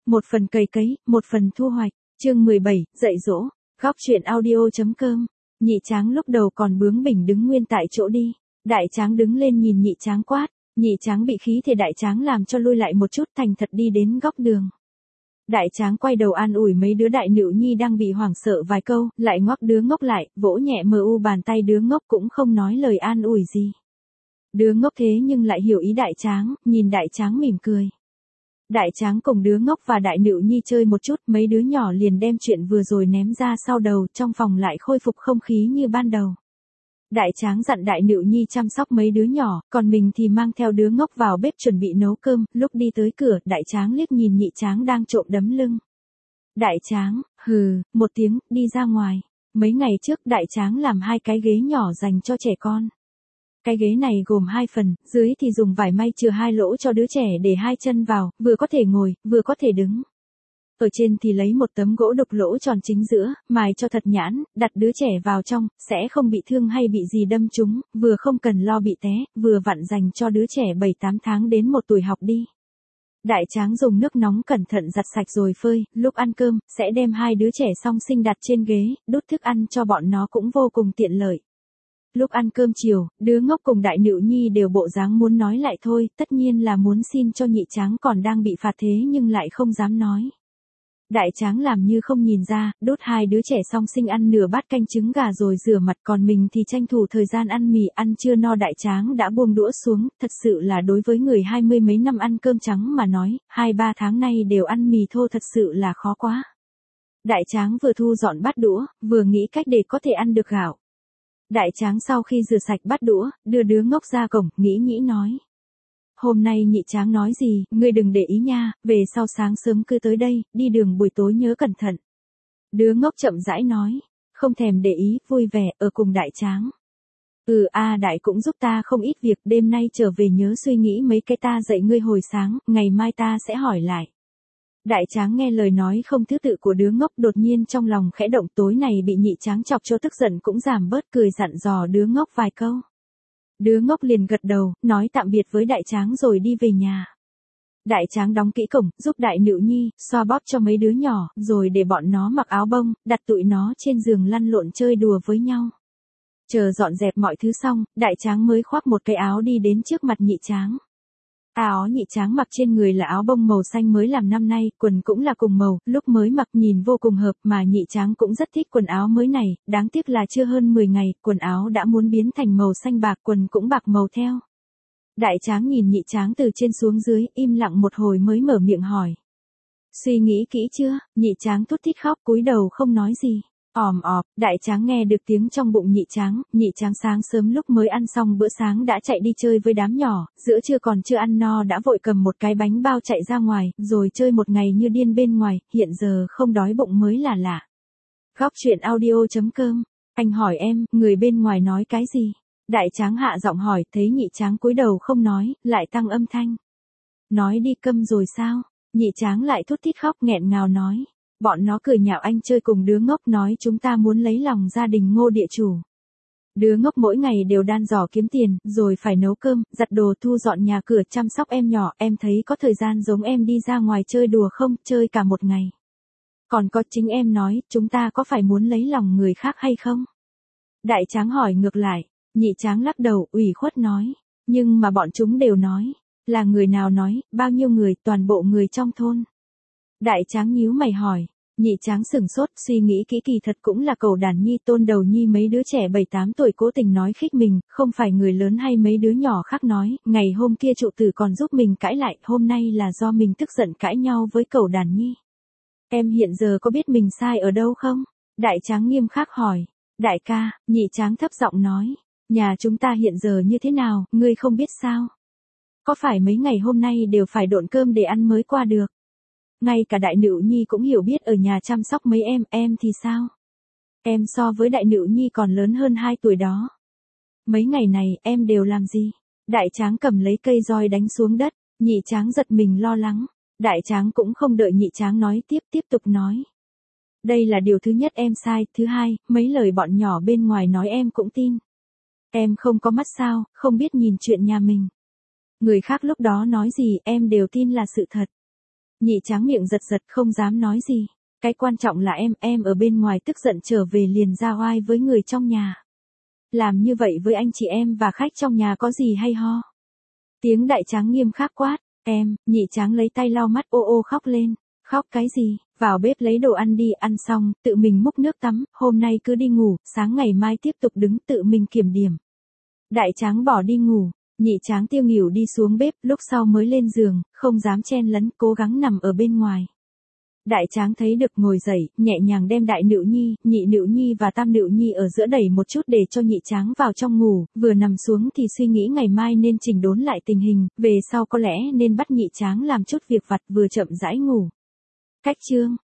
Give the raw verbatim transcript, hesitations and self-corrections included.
một phần cày cấy, một phần thu hoạch. Chương mười bảy, dạy dỗ. Góc truyện audio.com. Nhị Tráng lúc đầu còn bướng bỉnh đứng nguyên tại chỗ đi. Đại Tráng đứng lên nhìn Nhị Tráng quát. Nhị Tráng bị khí thì Đại Tráng làm cho lui lại một chút, thành thật đi đến góc đường. Đại Tráng quay đầu an ủi mấy đứa đại nịu nhi đang bị hoảng sợ vài câu, lại ngoắc đứa ngốc lại, vỗ nhẹ mờ u bàn tay đứa ngốc cũng không nói lời an ủi gì. Đứa ngốc thế nhưng lại hiểu ý Đại Tráng, nhìn Đại Tráng mỉm cười. Đại Tráng cùng đứa ngốc và đại nịu nhi chơi một chút, mấy đứa nhỏ liền đem chuyện vừa rồi ném ra sau đầu, trong phòng lại khôi phục không khí như ban đầu. Đại Tráng dặn đại nịu nhi chăm sóc mấy đứa nhỏ, còn mình thì mang theo đứa ngốc vào bếp chuẩn bị nấu cơm, lúc đi tới cửa, Đại Tráng liếc nhìn Nhị Tráng đang trộm đấm lưng. Đại Tráng, hừ, một tiếng, đi ra ngoài. Mấy ngày trước Đại Tráng làm hai cái ghế nhỏ dành cho trẻ con. Cái ghế này gồm hai phần, dưới thì dùng vải may chừa hai lỗ cho đứa trẻ để hai chân vào, vừa có thể ngồi, vừa có thể đứng. Ở trên thì lấy một tấm gỗ đục lỗ tròn chính giữa, mài cho thật nhãn, đặt đứa trẻ vào trong, sẽ không bị thương hay bị gì đâm trúng, vừa không cần lo bị té, vừa vặn dành cho đứa trẻ bảy tám tháng đến một tuổi học đi. Đại Tráng dùng nước nóng cẩn thận giặt sạch rồi phơi, lúc ăn cơm, sẽ đem hai đứa trẻ song sinh đặt trên ghế, đút thức ăn cho bọn nó cũng vô cùng tiện lợi. Lúc ăn cơm chiều, đứa ngốc cùng đại nịu nhi đều bộ dáng muốn nói lại thôi, tất nhiên là muốn xin cho Nhị Tráng còn đang bị phạt thế nhưng lại không dám nói. Đại Tráng làm như không nhìn ra, đút hai đứa trẻ song sinh ăn nửa bát canh trứng gà rồi rửa mặt, còn mình thì tranh thủ thời gian ăn mì, ăn chưa no Đại Tráng đã buông đũa xuống, thật sự là đối với người hai mươi mấy năm ăn cơm trắng mà nói, hai ba tháng nay đều ăn mì thô thật sự là khó quá. Đại Tráng vừa thu dọn bát đũa, vừa nghĩ cách để có thể ăn được gạo. Đại Tráng sau khi rửa sạch bát đũa, đưa đứa ngốc ra cổng, nghĩ nghĩ nói. Hôm nay Nhị Tráng nói gì, ngươi đừng để ý nha, về sau sáng sớm cứ tới đây, đi đường buổi tối nhớ cẩn thận. Đứa ngốc chậm rãi nói, không thèm để ý, vui vẻ, ở cùng Đại Tráng. Ừ a Đại cũng giúp ta không ít việc, đêm nay trở về nhớ suy nghĩ mấy cái ta dạy ngươi hồi sáng, ngày mai ta sẽ hỏi lại. Đại Tráng nghe lời nói không thứ tự của đứa ngốc, đột nhiên trong lòng khẽ động, tối này bị Nhị Tráng chọc cho tức giận cũng giảm bớt, cười dặn dò đứa ngốc vài câu. Đứa ngốc liền gật đầu, nói tạm biệt với Đại Tráng rồi đi về nhà. Đại Tráng đóng kỹ cổng, giúp đại nịu nhi, xoa bóp cho mấy đứa nhỏ, rồi để bọn nó mặc áo bông, đặt tụi nó trên giường lăn lộn chơi đùa với nhau. Chờ dọn dẹp mọi thứ xong, Đại Tráng mới khoác một cái áo đi đến trước mặt Nhị Tráng. Áo Nhị Tráng mặc trên người là áo bông màu xanh mới làm năm nay, quần cũng là cùng màu, lúc mới mặc nhìn vô cùng hợp, mà Nhị Tráng cũng rất thích quần áo mới này, đáng tiếc là chưa hơn mười ngày, quần áo đã muốn biến thành màu xanh bạc, quần cũng bạc màu theo. Đại Tráng nhìn Nhị Tráng từ trên xuống dưới, im lặng một hồi mới mở miệng hỏi. Suy nghĩ kỹ chưa? Nhị Tráng thút thít khóc, cúi đầu không nói gì. Òm ọp, Đại Tráng nghe được tiếng trong bụng Nhị Tráng, Nhị Tráng sáng sớm lúc mới ăn xong bữa sáng đã chạy đi chơi với đám nhỏ, giữa trưa còn chưa ăn no đã vội cầm một cái bánh bao chạy ra ngoài, rồi chơi một ngày như điên bên ngoài, hiện giờ không đói bụng mới là lạ. Góc truyện audio.com, anh hỏi em, người bên ngoài nói cái gì? Đại Tráng hạ giọng hỏi, thấy Nhị Tráng cúi đầu không nói, lại tăng âm thanh. Nói đi, câm rồi sao? Nhị Tráng lại thút thít khóc nghẹn ngào nói. Bọn nó cười nhạo anh chơi cùng đứa ngốc, nói chúng ta muốn lấy lòng gia đình Ngô địa chủ. Đứa ngốc mỗi ngày đều đan giỏ kiếm tiền, rồi phải nấu cơm, giặt đồ, thu dọn nhà cửa, chăm sóc em nhỏ, em thấy có thời gian giống em đi ra ngoài chơi đùa không, chơi cả một ngày. Còn có chính em nói, chúng ta có phải muốn lấy lòng người khác hay không? Đại Tráng hỏi ngược lại, Nhị Tráng lắc đầu, ủy khuất nói, nhưng mà bọn chúng đều nói, là người nào nói, bao nhiêu người, toàn bộ người trong thôn. Đại Tráng nhíu mày hỏi, Nhị Tráng sửng sốt, suy nghĩ kỹ kỳ thật cũng là cẩu đàn nhi, Tôn Đầu Nhi mấy đứa trẻ bảy tám tuổi cố tình nói khích mình, không phải người lớn hay mấy đứa nhỏ khác nói, ngày hôm kia trụ tử còn giúp mình cãi lại, hôm nay là do mình tức giận cãi nhau với cẩu đàn nhi. Em hiện giờ có biết mình sai ở đâu không? Đại Tráng nghiêm khắc hỏi, đại ca, Nhị Tráng thấp giọng nói, nhà chúng ta hiện giờ như thế nào, ngươi không biết sao? Có phải mấy ngày hôm nay đều phải độn cơm để ăn mới qua được? Ngay cả đại nịu nhi cũng hiểu biết ở nhà chăm sóc mấy em, em thì sao? Em so với đại nịu nhi còn lớn hơn hai tuổi đó. Mấy ngày này, em đều làm gì? Đại Tráng cầm lấy cây roi đánh xuống đất, Nhị Tráng giật mình lo lắng. Đại Tráng cũng không đợi Nhị Tráng nói tiếp, tiếp tục nói. Đây là điều thứ nhất em sai, thứ hai, mấy lời bọn nhỏ bên ngoài nói em cũng tin. Em không có mắt sao, không biết nhìn chuyện nhà mình. Người khác lúc đó nói gì, em đều tin là sự thật. Nhị Tráng miệng giật giật không dám nói gì. Cái quan trọng là em, em ở bên ngoài tức giận trở về liền ra oai với người trong nhà. Làm như vậy với anh chị em và khách trong nhà có gì hay ho? Tiếng Đại Tráng nghiêm khắc quát, em, Nhị Tráng lấy tay lau mắt ô ô khóc lên. Khóc cái gì, vào bếp lấy đồ ăn đi, ăn xong, tự mình múc nước tắm, hôm nay cứ đi ngủ, sáng ngày mai tiếp tục đứng tự mình kiểm điểm. Đại Tráng bỏ đi ngủ, Nhị Tráng tiêu nghỉu đi xuống bếp, lúc sau mới lên giường, không dám chen lấn, cố gắng nằm ở bên ngoài. Đại Tráng thấy được ngồi dậy, nhẹ nhàng đem Đại Nữu Nhi, Nhị Nữu Nhi và Tam Nữu Nhi ở giữa đẩy một chút để cho Nhị Tráng vào trong ngủ, vừa nằm xuống thì suy nghĩ ngày mai nên chỉnh đốn lại tình hình, về sau có lẽ nên bắt Nhị Tráng làm chút việc vặt vừa chậm rãi ngủ. Cách chương